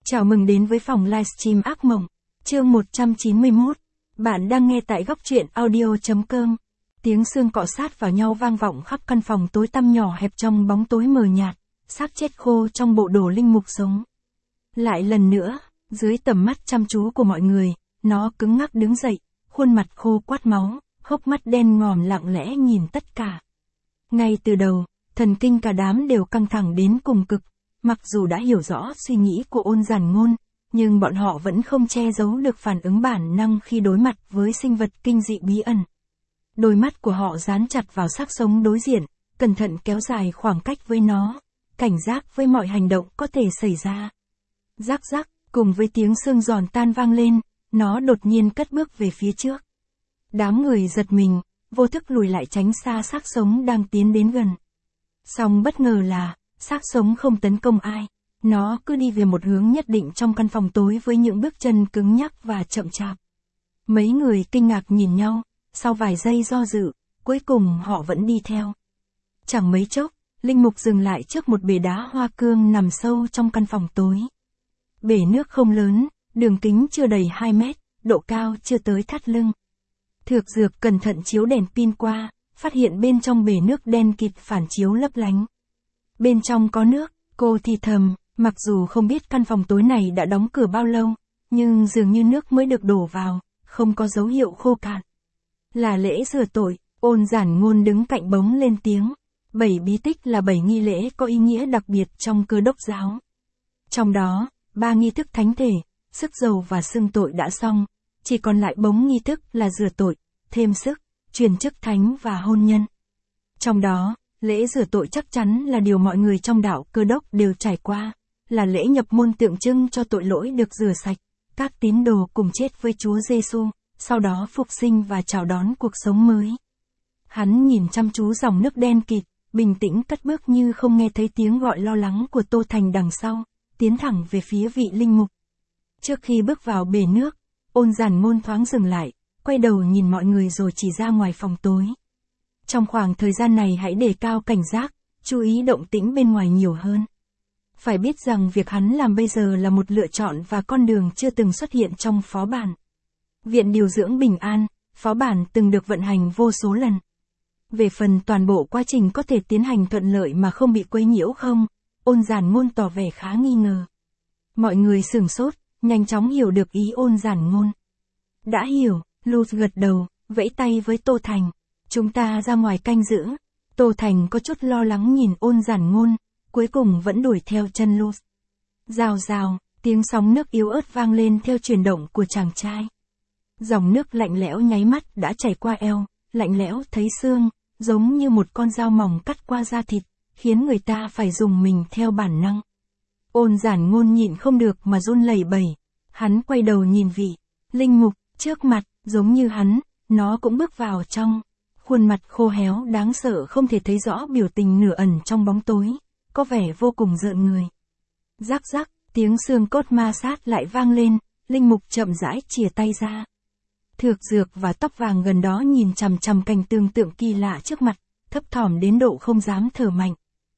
Chào mừng đến với phòng livestream ác mộng, chương 191. Bạn đang nghe tại góc truyện audio.com. Tiếng xương cọ sát vào nhau vang vọng khắp căn phòng tối tăm nhỏ hẹp trong bóng tối mờ nhạt, xác chết khô trong bộ đồ linh mục sống. Lại lần nữa, dưới tầm mắt chăm chú của mọi người, nó cứng ngắc đứng dậy, khuôn mặt khô quắt máu, hốc mắt đen ngòm lặng lẽ nhìn tất cả. Ngay từ đầu, thần kinh cả đám đều căng thẳng đến cùng cực. Mặc dù đã hiểu rõ suy nghĩ của Ôn Giản Ngôn, nhưng bọn họ vẫn không che giấu được phản ứng bản năng khi đối mặt với sinh vật kinh dị bí ẩn. Đôi mắt của họ dán chặt vào xác sống đối diện, cẩn thận kéo dài khoảng cách với nó, cảnh giác với mọi hành động có thể xảy ra. Rắc rắc, cùng với tiếng xương giòn tan vang lên, nó đột nhiên cất bước về phía trước. Đám người giật mình, vô thức lùi lại tránh xa xác sống đang tiến đến gần. Song bất ngờ là, xác sống không tấn công ai, nó cứ đi về một hướng nhất định trong căn phòng tối với những bước chân cứng nhắc và chậm chạp. Mấy người kinh ngạc nhìn nhau, sau vài giây do dự, cuối cùng họ vẫn đi theo. Chẳng mấy chốc, linh mục dừng lại trước một bể đá hoa cương nằm sâu trong căn phòng tối. Bể nước không lớn, đường kính chưa đầy 2 mét, độ cao chưa tới thắt lưng. Thược Dược cẩn thận chiếu đèn pin qua, phát hiện bên trong bể nước đen kịt phản chiếu lấp lánh. Bên trong có nước, cô thì thầm, mặc dù không biết căn phòng tối này đã đóng cửa bao lâu, nhưng dường như nước mới được đổ vào, không có dấu hiệu khô cạn. Là lễ rửa tội, Ôn Giản Ngôn đứng cạnh bỗng lên tiếng. 7 bí tích là 7 nghi lễ có ý nghĩa đặc biệt trong Cơ Đốc giáo. Trong đó, 3 nghi thức thánh thể, sức dầu và xưng tội đã xong, chỉ còn lại 4 nghi thức là rửa tội, thêm sức, truyền chức thánh và hôn nhân. Trong đó, lễ rửa tội chắc chắn là điều mọi người trong đạo Cơ Đốc đều trải qua, là lễ nhập môn tượng trưng cho tội lỗi được rửa sạch, các tín đồ cùng chết với Chúa Giêsu, sau đó phục sinh và chào đón cuộc sống mới. Hắn nhìn chăm chú dòng nước đen kịt, bình tĩnh cất bước như không nghe thấy tiếng gọi lo lắng của Tô Thành đằng sau, tiến thẳng về phía vị linh mục. Trước khi bước vào bể nước, Ôn Giản Ngôn thoáng dừng lại, quay đầu nhìn mọi người rồi chỉ ra ngoài phòng tối. Trong khoảng thời gian này hãy đề cao cảnh giác, chú ý động tĩnh bên ngoài nhiều hơn. Phải biết rằng việc hắn làm bây giờ là một lựa chọn và con đường chưa từng xuất hiện trong phó bản. Viện điều dưỡng Bình An, phó bản từng được vận hành vô số lần. Về phần toàn bộ quá trình có thể tiến hành thuận lợi mà không bị quấy nhiễu không, Ôn Giản Ngôn tỏ vẻ khá nghi ngờ. Mọi người sửng sốt, nhanh chóng hiểu được ý Ôn Giản Ngôn. Đã hiểu, Luz gật đầu, vẫy tay với Tô Thành. Chúng ta ra ngoài canh giữ. Tô Thành có chút lo lắng nhìn Ôn Giản Ngôn, cuối cùng vẫn đuổi theo chân Luz. Rào rào, tiếng sóng nước yếu ớt vang lên theo chuyển động của chàng trai. Dòng nước lạnh lẽo nháy mắt đã chảy qua eo, lạnh lẽo thấy xương, giống như một con dao mỏng cắt qua da thịt, khiến người ta phải dùng mình theo bản năng. Ôn Giản Ngôn nhịn không được mà run lẩy bẩy. Hắn quay đầu nhìn vị linh mục trước mặt, giống như hắn, nó cũng bước vào trong. Khuôn mặt khô héo đáng sợ không thể thấy rõ biểu tình nửa ẩn trong bóng tối, có vẻ vô cùng rợn người. Rắc rắc, tiếng xương cốt ma sát lại vang lên, linh mục chậm rãi chìa tay ra. Thược Dược và Tóc Vàng gần đó nhìn chằm chằm cảnh tương tượng kỳ lạ trước mặt, thấp thỏm đến độ không dám thở mạnh.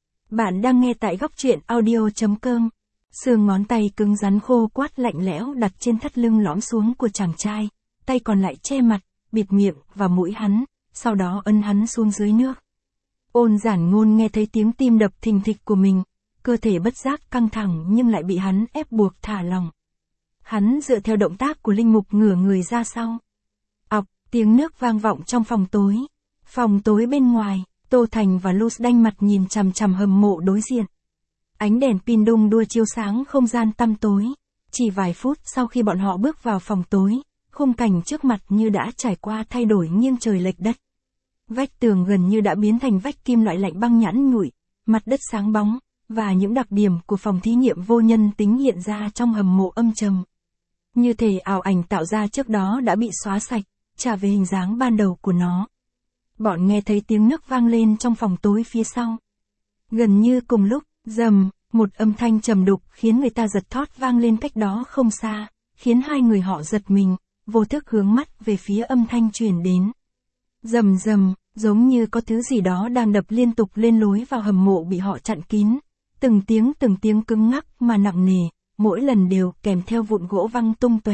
Bạn đang nghe tại góc truyện audio.com. Xương ngón tay cứng rắn khô quắt lạnh lẽo đặt trên thắt lưng lõm xuống của chàng trai, tay còn lại che mặt, bịt miệng và mũi hắn, sau đó ấn hắn xuống dưới nước. Ôn Giản Ngôn nghe thấy tiếng tim đập thình thịch của mình, cơ thể bất giác căng thẳng nhưng lại bị hắn ép buộc thả lỏng. Hắn dựa theo động tác của linh mục ngửa người ra sau. Ọc, tiếng nước vang vọng trong phòng tối. Phòng tối bên ngoài, Tô Thành và Luz đanh mặt nhìn chằm chằm hầm mộ đối diện. Ánh đèn pin đung đưa chiếu sáng không gian tăm tối. Chỉ vài phút sau khi bọn họ bước vào phòng tối, khung cảnh trước mặt như đã trải qua thay đổi nghiêng trời lệch đất. Vách tường gần như đã biến thành vách kim loại lạnh băng nhẵn nhụi, mặt đất sáng bóng, và những đặc điểm của phòng thí nghiệm vô nhân tính hiện ra trong hầm mộ âm trầm. Như thể ảo ảnh tạo ra trước đó đã bị xóa sạch, trả về hình dáng ban đầu của nó. Bọn nghe thấy tiếng nước vang lên trong phòng tối phía sau. Gần như cùng lúc, rầm, một âm thanh trầm đục khiến người ta giật thót vang lên cách đó không xa, khiến hai người họ giật mình, vô thức hướng mắt về phía âm thanh truyền đến. Rầm rầm, giống như có thứ gì đó đang đập liên tục lên lối vào hầm mộ bị họ chặn kín. Từng tiếng cứng ngắc mà nặng nề, mỗi lần đều kèm theo vụn gỗ văng tung tóe.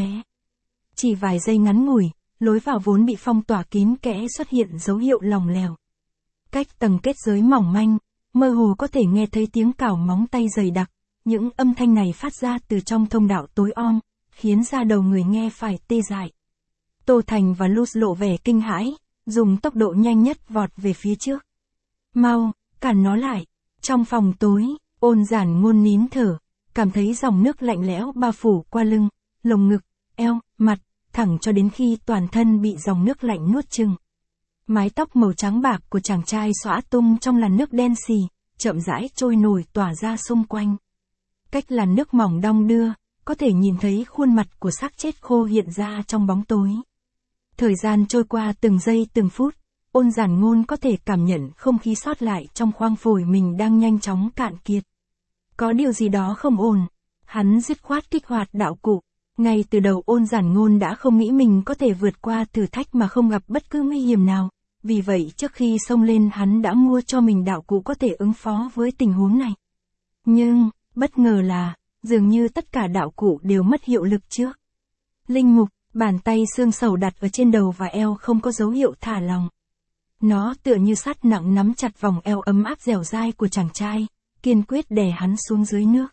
Chỉ vài giây ngắn ngủi, lối vào vốn bị phong tỏa kín kẽ xuất hiện dấu hiệu lỏng lẻo. Cách tầng kết giới mỏng manh, mơ hồ có thể nghe thấy tiếng cào móng tay dày đặc, những âm thanh này phát ra từ trong thông đạo tối om, khiến da đầu người nghe phải tê dại. Tô Thành và Luz lộ vẻ kinh hãi, dùng tốc độ nhanh nhất vọt về phía trước. Mau, cản nó lại. Trong phòng tối, Ôn Giản Ngôn nín thở, cảm thấy dòng nước lạnh lẽo bao phủ qua lưng, lồng ngực, eo, mặt, thẳng cho đến khi toàn thân bị dòng nước lạnh nuốt chửng. Mái tóc màu trắng bạc của chàng trai xõa tung trong làn nước đen xì, chậm rãi trôi nổi tỏa ra xung quanh. Cách làn nước mỏng đong đưa, có thể nhìn thấy khuôn mặt của xác chết khô hiện ra trong bóng tối. Thời gian trôi qua từng giây từng phút, Ôn Giản Ngôn có thể cảm nhận không khí sót lại trong khoang phổi mình đang nhanh chóng cạn kiệt. Có điều gì đó không ổn, hắn dứt khoát kích hoạt đạo cụ. Ngay từ đầu Ôn Giản Ngôn đã không nghĩ mình có thể vượt qua thử thách mà không gặp bất cứ nguy hiểm nào, vì vậy trước khi xông lên hắn đã mua cho mình đạo cụ có thể ứng phó với tình huống này. Nhưng, bất ngờ là, dường như tất cả đạo cụ đều mất hiệu lực trước. Linh mục, bàn tay xương sầu đặt ở trên đầu và eo không có dấu hiệu thả lỏng. Nó tựa như sắt nặng nắm chặt vòng eo ấm áp dẻo dai của chàng trai, kiên quyết đè hắn xuống dưới nước.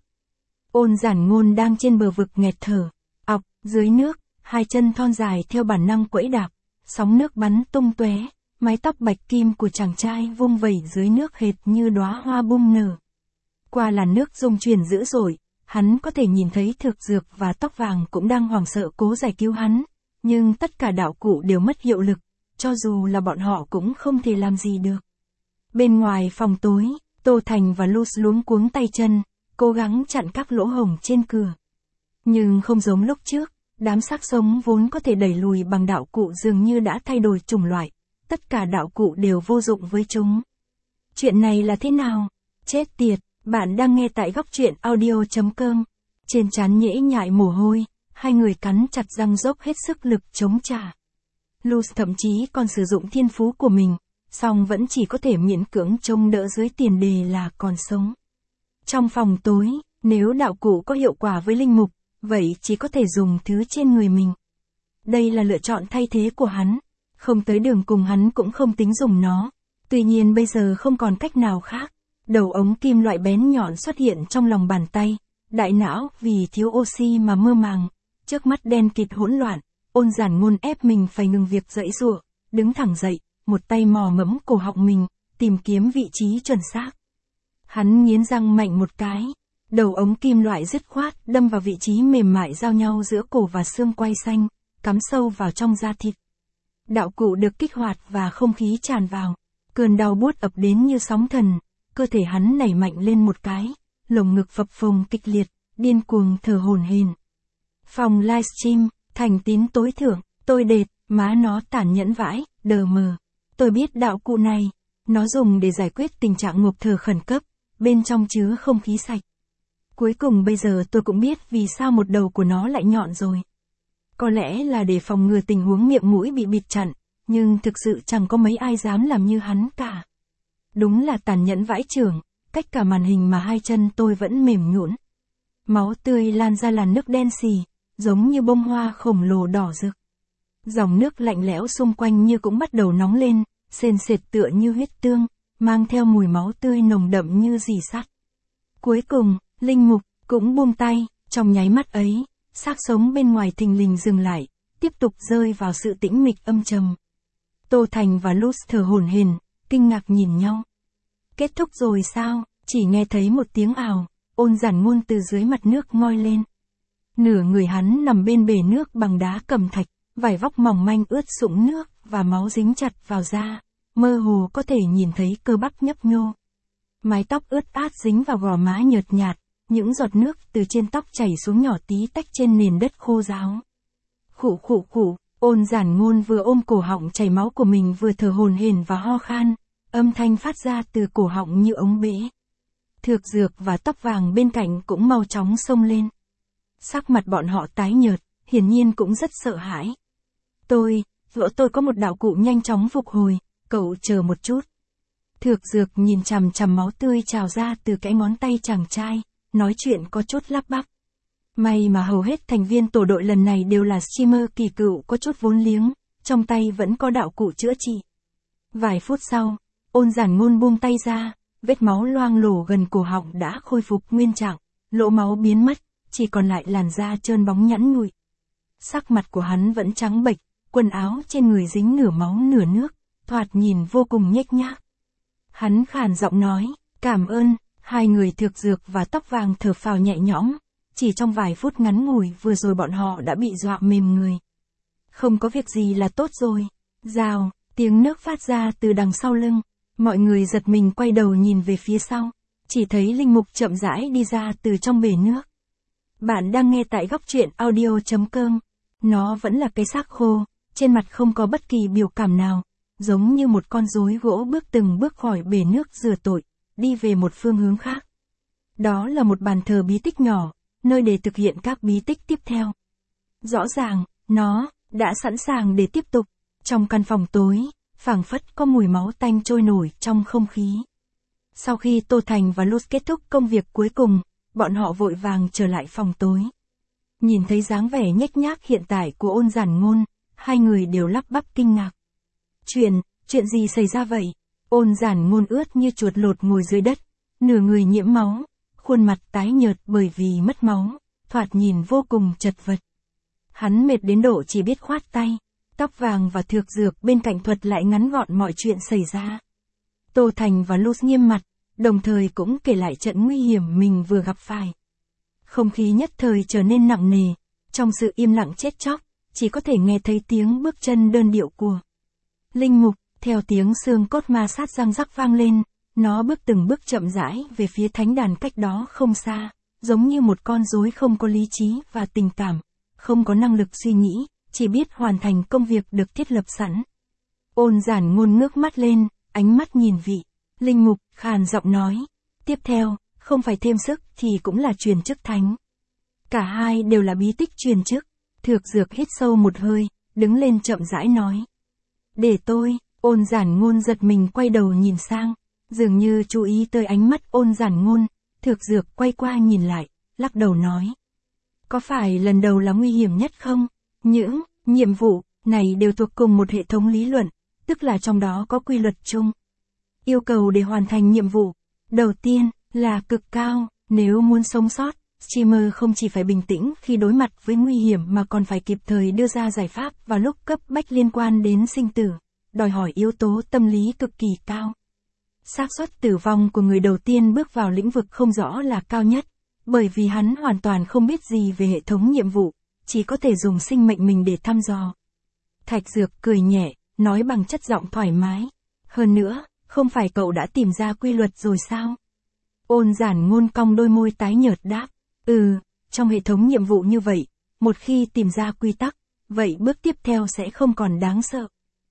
Ôn Giản Ngôn đang trên bờ vực nghẹt thở, ọc, dưới nước, hai chân thon dài theo bản năng quẫy đạp, sóng nước bắn tung tóe, mái tóc bạch kim của chàng trai vung vẩy dưới nước hệt như đóa hoa bung nở. Qua làn nước rung chuyển dữ dội, hắn có thể nhìn thấy Thực Dược và Tóc Vàng cũng đang hoảng sợ cố giải cứu hắn, nhưng tất cả đạo cụ đều mất hiệu lực, cho dù là bọn họ cũng không thể làm gì được. Bên ngoài phòng tối, Tô Thành và Luz luống cuống tay chân, cố gắng chặn các lỗ hổng trên cửa. Nhưng không giống lúc trước, đám xác sống vốn có thể đẩy lùi bằng đạo cụ dường như đã thay đổi chủng loại, tất cả đạo cụ đều vô dụng với chúng. Chuyện này là thế nào? Chết tiệt, bạn đang nghe tại góc truyện audio.com. Trên trán nhễ nhại mồ hôi, hai người cắn chặt răng dốc hết sức lực chống trả. Luz thậm chí còn sử dụng thiên phú của mình, song vẫn chỉ có thể miễn cưỡng chống đỡ dưới tiền đề là còn sống. Trong phòng tối, nếu đạo cụ có hiệu quả với linh mục, vậy chỉ có thể dùng thứ trên người mình. Đây là lựa chọn thay thế của hắn, không tới đường cùng hắn cũng không tính dùng nó. Tuy nhiên bây giờ không còn cách nào khác. Đầu ống kim loại bén nhọn xuất hiện trong lòng bàn tay, đại não vì thiếu oxy mà mơ màng, trước mắt đen kịt hỗn loạn. Ôn Giản Ngôn ép mình phải ngừng việc giãy giụa, đứng thẳng dậy, một tay mò mẫm cổ họng mình, tìm kiếm vị trí chuẩn xác. Hắn nghiến răng mạnh một cái, đầu ống kim loại dứt khoát đâm vào vị trí mềm mại giao nhau giữa cổ và xương quai xanh, cắm sâu vào trong da thịt. Đạo cụ được kích hoạt và không khí tràn vào, cơn đau buốt ập đến như sóng thần, cơ thể hắn nảy mạnh lên một cái, lồng ngực phập phồng kịch liệt, điên cuồng thở hổn hển. Phòng livestream, thành tín tối thượng, tôi đệt, má nó tàn nhẫn vãi, đờ mờ. Tôi biết đạo cụ này, nó dùng để giải quyết tình trạng ngộp thở khẩn cấp, bên trong chứa không khí sạch. Cuối cùng bây giờ tôi cũng biết vì sao một đầu của nó lại nhọn rồi. Có lẽ là để phòng ngừa tình huống miệng mũi bị bịt chặn, nhưng thực sự chẳng có mấy ai dám làm như hắn cả. Đúng là tàn nhẫn vãi chưởng, cách cả màn hình mà hai chân tôi vẫn mềm nhũn. Máu tươi lan ra làn nước đen xì, giống như bông hoa khổng lồ đỏ rực. Dòng nước lạnh lẽo xung quanh như cũng bắt đầu nóng lên, sền sệt tựa như huyết tương, mang theo mùi máu tươi nồng đậm như rỉ sắt. Cuối cùng, linh mục cũng buông tay, trong nháy mắt ấy, xác sống bên ngoài thình lình dừng lại, tiếp tục rơi vào sự tĩnh mịch âm trầm. Tô Thành và Luz thở hổn hển, kinh ngạc nhìn nhau. Kết thúc rồi sao? Chỉ nghe thấy một tiếng ào, Ôn Giản Ngôn từ dưới mặt nước ngoi lên. Nửa người hắn nằm bên bể nước bằng đá cẩm thạch, vải vóc mỏng manh ướt sũng nước và máu dính chặt vào da, mơ hồ có thể nhìn thấy cơ bắp nhấp nhô. Mái tóc ướt át dính vào gò má nhợt nhạt, những giọt nước từ trên tóc chảy xuống nhỏ tí tách trên nền đất khô ráo. Khụ khụ khụ, Ôn Giản Ngôn vừa ôm cổ họng chảy máu của mình vừa thở hổn hển và ho khan, âm thanh phát ra từ cổ họng như ống bể. Thực Dược và Tóc Vàng bên cạnh cũng mau chóng xông lên. Sắc mặt bọn họ tái nhợt, hiển nhiên cũng rất sợ hãi. Tôi có một đạo cụ nhanh chóng phục hồi, cậu chờ một chút. Thực Dược nhìn chằm chằm máu tươi trào ra từ cái ngón tay chàng trai, nói chuyện có chút lắp bắp. May mà hầu hết thành viên tổ đội lần này đều là streamer kỳ cựu có chút vốn liếng, trong tay vẫn có đạo cụ chữa trị. Vài phút sau, Ôn Giản Ngôn buông tay ra, vết máu loang lổ gần cổ họng đã khôi phục nguyên trạng, lỗ máu biến mất, chỉ còn lại làn da trơn bóng nhẵn nhụi. Sắc mặt của hắn vẫn trắng bệch, quần áo trên người dính nửa máu nửa nước, thoạt nhìn vô cùng nhếch nhác. Hắn khàn giọng nói, cảm ơn. Hai người Thược Dược và Tóc Vàng thở phào nhẹ nhõm, chỉ trong vài phút ngắn ngủi vừa rồi bọn họ đã bị dọa mềm người. Không có việc gì là tốt rồi. Rào, tiếng nước phát ra từ đằng sau lưng, mọi người giật mình quay đầu nhìn về phía sau, chỉ thấy Linh Mục chậm rãi đi ra từ trong bể nước. Bạn đang nghe tại góc truyện audio.com, nó vẫn là cây xác khô, trên mặt không có bất kỳ biểu cảm nào, giống như một con rối gỗ bước từng bước khỏi bể nước rửa tội, đi về một phương hướng khác. Đó là một bàn thờ bí tích nhỏ, nơi để thực hiện các bí tích tiếp theo. Rõ ràng, nó đã sẵn sàng để tiếp tục. Trong căn phòng tối, phảng phất có mùi máu tanh trôi nổi trong không khí. Sau khi Tô Thành và Luz kết thúc công việc cuối cùng, bọn họ vội vàng trở lại phòng tối. Nhìn thấy dáng vẻ nhếch nhác hiện tại của Ôn Giản Ngôn, hai người đều lắp bắp kinh ngạc. Chuyện gì xảy ra vậy? Ôn Giản Ngôn ướt như chuột lột ngồi dưới đất, nửa người nhiễm máu, khuôn mặt tái nhợt bởi vì mất máu, thoạt nhìn vô cùng chật vật. Hắn mệt đến độ chỉ biết khoát tay. Tóc Vàng và Thược Dược bên cạnh thuật lại ngắn gọn mọi chuyện xảy ra. Tô Thành và Luz nghiêm mặt, đồng thời cũng kể lại trận nguy hiểm mình vừa gặp phải. Không khí nhất thời trở nên nặng nề, trong sự im lặng chết chóc, chỉ có thể nghe thấy tiếng bước chân đơn điệu của Linh Mục. Theo tiếng xương cốt ma sát răng rắc vang lên, nó bước từng bước chậm rãi về phía thánh đàn cách đó không xa, giống như một con rối không có lý trí và tình cảm, không có năng lực suy nghĩ, chỉ biết hoàn thành công việc được thiết lập sẵn. Ôn Giản Ngôn ngước mắt lên, ánh mắt nhìn vị Linh Mục, khàn giọng nói, tiếp theo, không phải thêm sức thì cũng là truyền chức thánh. Cả hai đều là bí tích truyền chức. Thược Dược hít sâu một hơi, đứng lên chậm rãi nói. Để tôi. Ôn Giản Ngôn giật mình quay đầu nhìn sang, dường như chú ý tới ánh mắt Ôn Giản Ngôn. Thược Dược quay qua nhìn lại, lắc đầu nói. Có phải lần đầu là nguy hiểm nhất không? Những nhiệm vụ này đều thuộc cùng một hệ thống lý luận, tức là trong đó có quy luật chung. Yêu cầu để hoàn thành nhiệm vụ đầu tiên là cực cao, nếu muốn sống sót, streamer không chỉ phải bình tĩnh khi đối mặt với nguy hiểm mà còn phải kịp thời đưa ra giải pháp vào lúc cấp bách liên quan đến sinh tử, đòi hỏi yếu tố tâm lý cực kỳ cao. Xác suất tử vong của người đầu tiên bước vào lĩnh vực không rõ là cao nhất, bởi vì hắn hoàn toàn không biết gì về hệ thống nhiệm vụ, chỉ có thể dùng sinh mệnh mình để thăm dò. Thạch Dược cười nhẹ, nói bằng chất giọng thoải mái. Hơn nữa, không phải cậu đã tìm ra quy luật rồi sao? Ôn Giản Ngôn cong đôi môi tái nhợt đáp. Trong hệ thống nhiệm vụ như vậy, một khi tìm ra quy tắc, vậy bước tiếp theo sẽ không còn đáng sợ.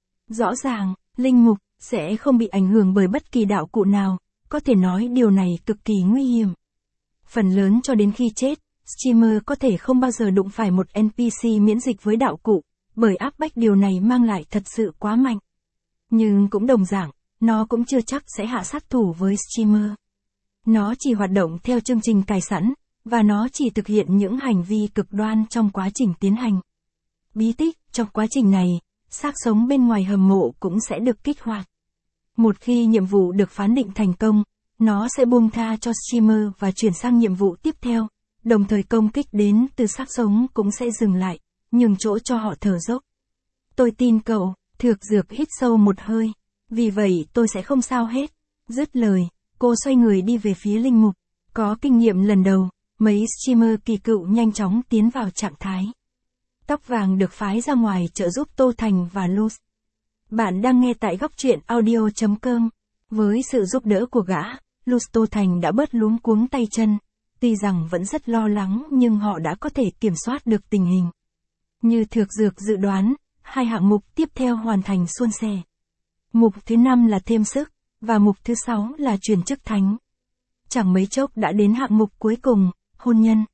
Rõ ràng, Linh Mục sẽ không bị ảnh hưởng bởi bất kỳ đạo cụ nào, có thể nói điều này cực kỳ nguy hiểm. Phần lớn cho đến khi chết, streamer có thể không bao giờ đụng phải một NPC miễn dịch với đạo cụ, bởi áp bách điều này mang lại thật sự quá mạnh. Nhưng cũng đồng dạng, nó cũng chưa chắc sẽ hạ sát thủ với streamer. Nó chỉ hoạt động theo chương trình cài sẵn, và nó chỉ thực hiện những hành vi cực đoan trong quá trình tiến hành bí tích. Trong quá trình này, xác sống bên ngoài hầm mộ cũng sẽ được kích hoạt. Một khi nhiệm vụ được phán định thành công, nó sẽ buông tha cho streamer và chuyển sang nhiệm vụ tiếp theo, đồng thời công kích đến từ xác sống cũng sẽ dừng lại, nhường chỗ cho họ thở dốc. Tôi tin cậu. Thược Dược hít sâu một hơi. Vì vậy tôi sẽ không sao hết. Dứt lời, cô xoay người đi về phía Linh Mục. Có kinh nghiệm lần đầu, mấy streamer kỳ cựu nhanh chóng tiến vào trạng thái. Tóc Vàng được phái ra ngoài trợ giúp Tô Thành và Luz. Bạn đang nghe tại góc truyện audio.com. Với sự giúp đỡ của gã, Luz Tô Thành đã bớt luống cuống tay chân. Tuy rằng vẫn rất lo lắng nhưng họ đã có thể kiểm soát được tình hình. Như Thược Dược dự đoán, hai hạng mục tiếp theo hoàn thành suôn sẻ. Mục thứ 5 là thêm sức, và mục thứ 6 là truyền chức thánh. Chẳng mấy chốc đã đến hạng mục cuối cùng, hôn nhân.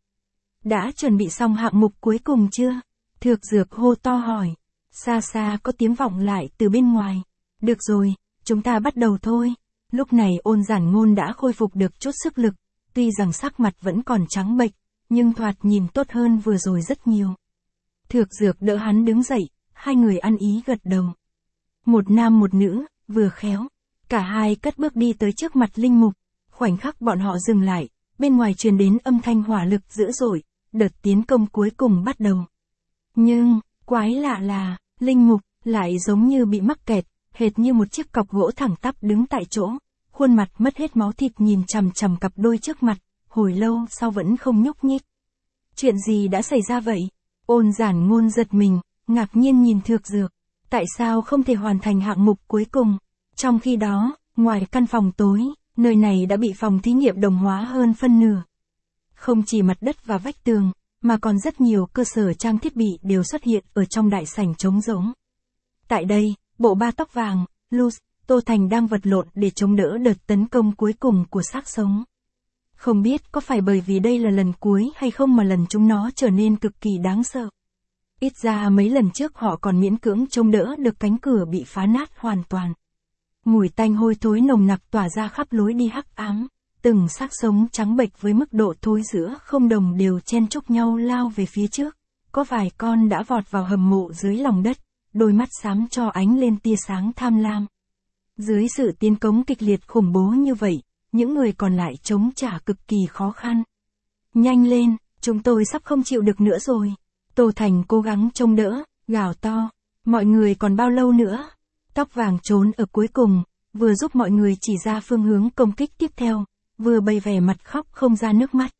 Đã chuẩn bị xong hạng mục cuối cùng chưa? Thược Dược hô to hỏi. Xa xa có tiếng vọng lại từ bên ngoài. Được rồi, chúng ta bắt đầu thôi. Lúc này Ôn Giản Ngôn đã khôi phục được chút sức lực, tuy rằng sắc mặt vẫn còn trắng bệch, nhưng thoạt nhìn tốt hơn vừa rồi rất nhiều. Thược Dược đỡ hắn đứng dậy, hai người ăn ý gật đầu. Một nam một nữ, vừa khéo. Cả hai cất bước đi tới trước mặt linh mục. Khoảnh khắc bọn họ dừng lại, bên ngoài truyền đến âm thanh hỏa lực dữ dội, đợt tiến công cuối cùng bắt đầu. Nhưng, quái lạ là, linh mục lại giống như bị mắc kẹt, hệt như một chiếc cọc gỗ thẳng tắp đứng tại chỗ, khuôn mặt mất hết máu thịt nhìn chằm chằm cặp đôi trước mặt, hồi lâu sau vẫn không nhúc nhích. Chuyện gì đã xảy ra vậy? Ôn Giản Ngôn giật mình, ngạc nhiên nhìn Thược Dược. Tại sao không thể hoàn thành hạng mục cuối cùng? Trong khi đó, ngoài căn phòng tối, nơi này đã bị phòng thí nghiệm đồng hóa hơn phân nửa. Không chỉ mặt đất và vách tường, mà còn rất nhiều cơ sở trang thiết bị đều xuất hiện ở trong đại sảnh trống rỗng. Tại đây, bộ ba tóc vàng, Luz, Tô Thành đang vật lộn để chống đỡ đợt tấn công cuối cùng của xác sống. Không biết có phải bởi vì đây là lần cuối hay không mà lần chúng nó trở nên cực kỳ đáng sợ. Ít ra mấy lần trước họ còn miễn cưỡng chống đỡ được cánh cửa bị phá nát hoàn toàn. Mùi tanh hôi thối nồng nặc tỏa ra khắp lối đi hắc ám, từng xác sống trắng bệch với mức độ thối rữa không đồng đều chen chúc nhau lao về phía trước. Có vài con đã vọt vào hầm mộ dưới lòng đất, đôi mắt xám cho ánh lên tia sáng tham lam. Dưới sự tiến công kịch liệt khủng bố như vậy, những người còn lại chống trả cực kỳ khó khăn. Nhanh lên, chúng tôi sắp không chịu được nữa rồi. Tô Thành cố gắng trông đỡ, gào to. Mọi người còn bao lâu nữa? Tóc vàng trốn ở cuối cùng, vừa giúp mọi người chỉ ra phương hướng công kích tiếp theo, vừa bày vẻ mặt khóc không ra nước mắt.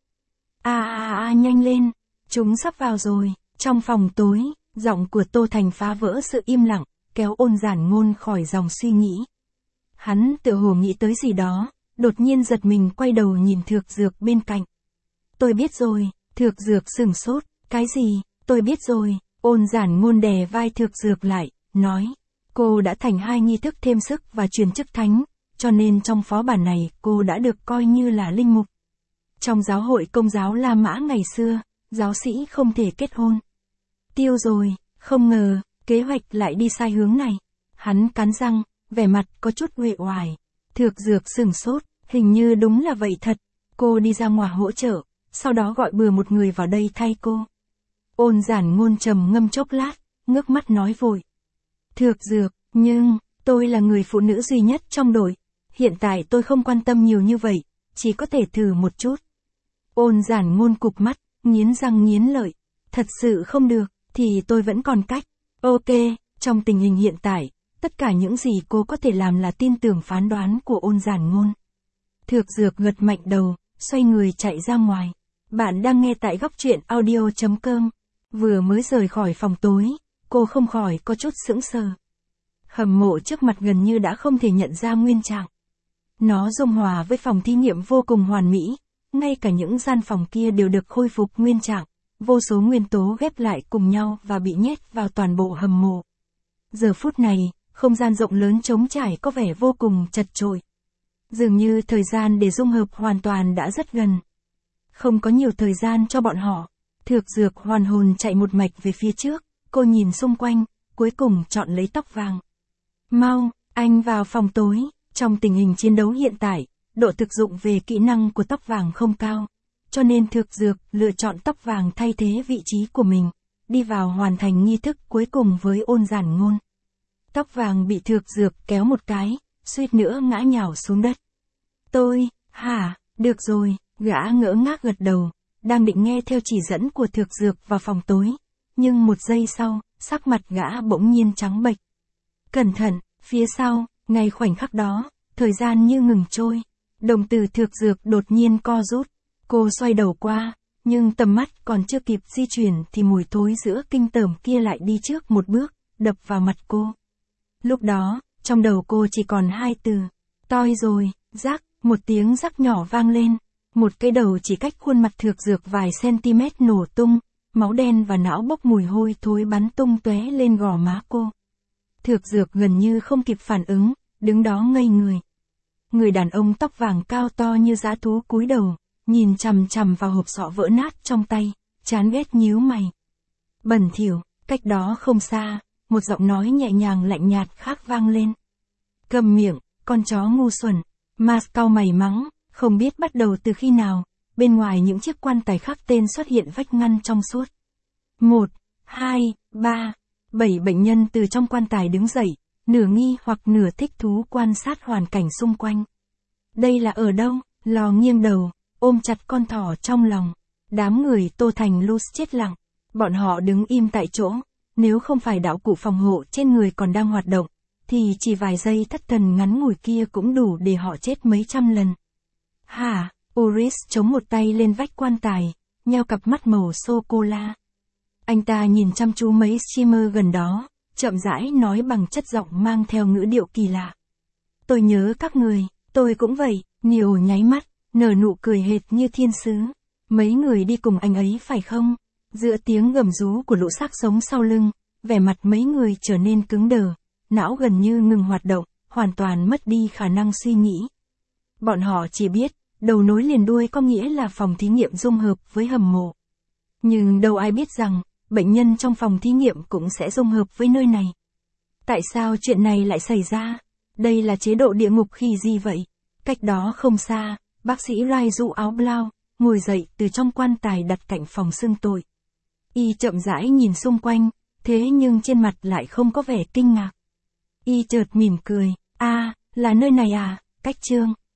Nhanh lên, chúng sắp vào rồi. Trong phòng tối, giọng của Tô Thành phá vỡ sự im lặng, kéo Ôn Giản Ngôn khỏi dòng suy nghĩ. Hắn tựa hồ nghĩ tới gì đó, đột nhiên giật mình quay đầu nhìn Thược Dược bên cạnh. Tôi biết rồi. Thược Dược sửng sốt. Cái gì? Tôi biết rồi. Ôn Giản Ngôn đè vai Thược Dược lại, nói. Cô đã thành hai nghi thức thêm sức và truyền chức thánh, cho nên trong phó bản này cô đã được coi như là linh mục. Trong giáo hội Công giáo La Mã ngày xưa, giáo sĩ không thể kết hôn. Tiêu rồi, không ngờ, kế hoạch lại đi sai hướng này. Hắn cắn răng, vẻ mặt có chút uể oải. Thược Dược sửng sốt, hình như đúng là vậy thật. Cô đi ra ngoài hỗ trợ, sau đó gọi bừa một người vào đây thay cô. Ôn Giản Ngôn trầm ngâm chốc lát, ngước mắt nói vội. Thược Dược, nhưng, tôi là người phụ nữ duy nhất trong đội. Hiện tại tôi không quan tâm nhiều như vậy, chỉ có thể thử một chút. Ôn Giản Ngôn cụp mắt, nghiến răng nghiến lợi. Thật sự không được, thì tôi vẫn còn cách. Ok, trong tình hình hiện tại, tất cả những gì cô có thể làm là tin tưởng phán đoán của Ôn Giản Ngôn. Thược Dược gật mạnh đầu, xoay người chạy ra ngoài. Bạn đang nghe tại góc truyện audio.com. Vừa mới rời khỏi phòng tối, cô không khỏi có chút sững sờ. Hầm mộ trước mặt gần như đã không thể nhận ra nguyên trạng. Nó dung hòa với phòng thí nghiệm vô cùng hoàn mỹ, ngay cả những gian phòng kia đều được khôi phục nguyên trạng, vô số nguyên tố ghép lại cùng nhau và bị nhét vào toàn bộ hầm mộ. Giờ phút này, không gian rộng lớn trống trải có vẻ vô cùng chật chội. Dường như thời gian để dung hợp hoàn toàn đã rất gần. Không có nhiều thời gian cho bọn họ. Thược Dược hoàn hồn chạy một mạch về phía trước, cô nhìn xung quanh, cuối cùng chọn lấy tóc vàng. Mau, anh vào phòng tối. Trong tình hình chiến đấu hiện tại, độ thực dụng về kỹ năng của tóc vàng không cao, cho nên Thược Dược lựa chọn tóc vàng thay thế vị trí của mình, đi vào hoàn thành nghi thức cuối cùng với Ôn Giản Ngôn. Tóc vàng bị Thược Dược kéo một cái, suýt nữa ngã nhào xuống đất. Được rồi, gã ngỡ ngác gật đầu, đang định nghe theo chỉ dẫn của Thược Dược vào phòng tối, nhưng một giây sau, sắc mặt gã bỗng nhiên trắng bệch. Cẩn thận, phía sau, ngay khoảnh khắc đó, thời gian như ngừng trôi, đồng tử Thược Dược đột nhiên co rút, cô xoay đầu qua, nhưng tầm mắt còn chưa kịp di chuyển thì mùi thối giữa kinh tởm kia lại đi trước một bước, đập vào mặt cô. Lúc đó, trong đầu cô chỉ còn hai từ, toi rồi, rắc, một tiếng rắc nhỏ vang lên, một cái đầu chỉ cách khuôn mặt Thược Dược vài cm nổ tung, máu đen và não bốc mùi hôi thối bắn tung tóe lên gò má cô. Thược Dược gần như không kịp phản ứng, đứng đó ngây người. Người đàn ông tóc vàng cao to như dã thú cúi đầu, nhìn chằm chằm vào hộp sọ vỡ nát trong tay, chán ghét nhíu mày. Bẩn thỉu, cách đó không xa, một giọng nói nhẹ nhàng lạnh nhạt khác vang lên. Câm miệng, con chó ngu xuẩn. Mars cau mày mắng, không biết bắt đầu từ khi nào, bên ngoài những chiếc quan tài khắc tên xuất hiện vách ngăn trong suốt. 1, 2, 3, 7 bệnh nhân từ trong quan tài đứng dậy, nửa nghi hoặc nửa thích thú quan sát hoàn cảnh xung quanh. Đây là ở đâu? Lò nghiêng đầu, ôm chặt con thỏ trong lòng. Đám người Tô Thành Luz chết lặng. Bọn họ đứng im tại chỗ. Nếu không phải đạo cụ phòng hộ trên người còn đang hoạt động, thì chỉ vài giây thất thần ngắn ngủi kia cũng đủ để họ chết mấy trăm lần. Hả? Uris chống một tay lên vách quan tài, nheo cặp mắt màu sô-cô-la. Anh ta nhìn chăm chú mấy streamer gần đó, chậm rãi nói bằng chất giọng mang theo ngữ điệu kỳ lạ. Tôi nhớ các người, tôi cũng vậy. Nhiều nháy mắt, nở nụ cười hệt như thiên sứ. Mấy người đi cùng anh ấy phải không? Giữa tiếng gầm rú của lũ xác sống sau lưng, vẻ mặt mấy người trở nên cứng đờ, não gần như ngừng hoạt động, hoàn toàn mất đi khả năng suy nghĩ. Bọn họ chỉ biết, đầu nối liền đuôi có nghĩa là phòng thí nghiệm dung hợp với hầm mộ. Nhưng đâu ai biết rằng, bệnh nhân trong phòng thí nghiệm cũng sẽ dung hợp với nơi này. Tại sao chuyện này lại xảy ra? Đây là chế độ địa ngục khi gì vậy? Cách đó không xa, bác sĩ Rai dụ áo blau, ngồi dậy từ trong quan tài đặt cạnh phòng xưng tội. Y chậm rãi nhìn xung quanh, thế nhưng trên mặt lại không có vẻ kinh ngạc. Y chợt mỉm cười, là nơi này à, cách chương.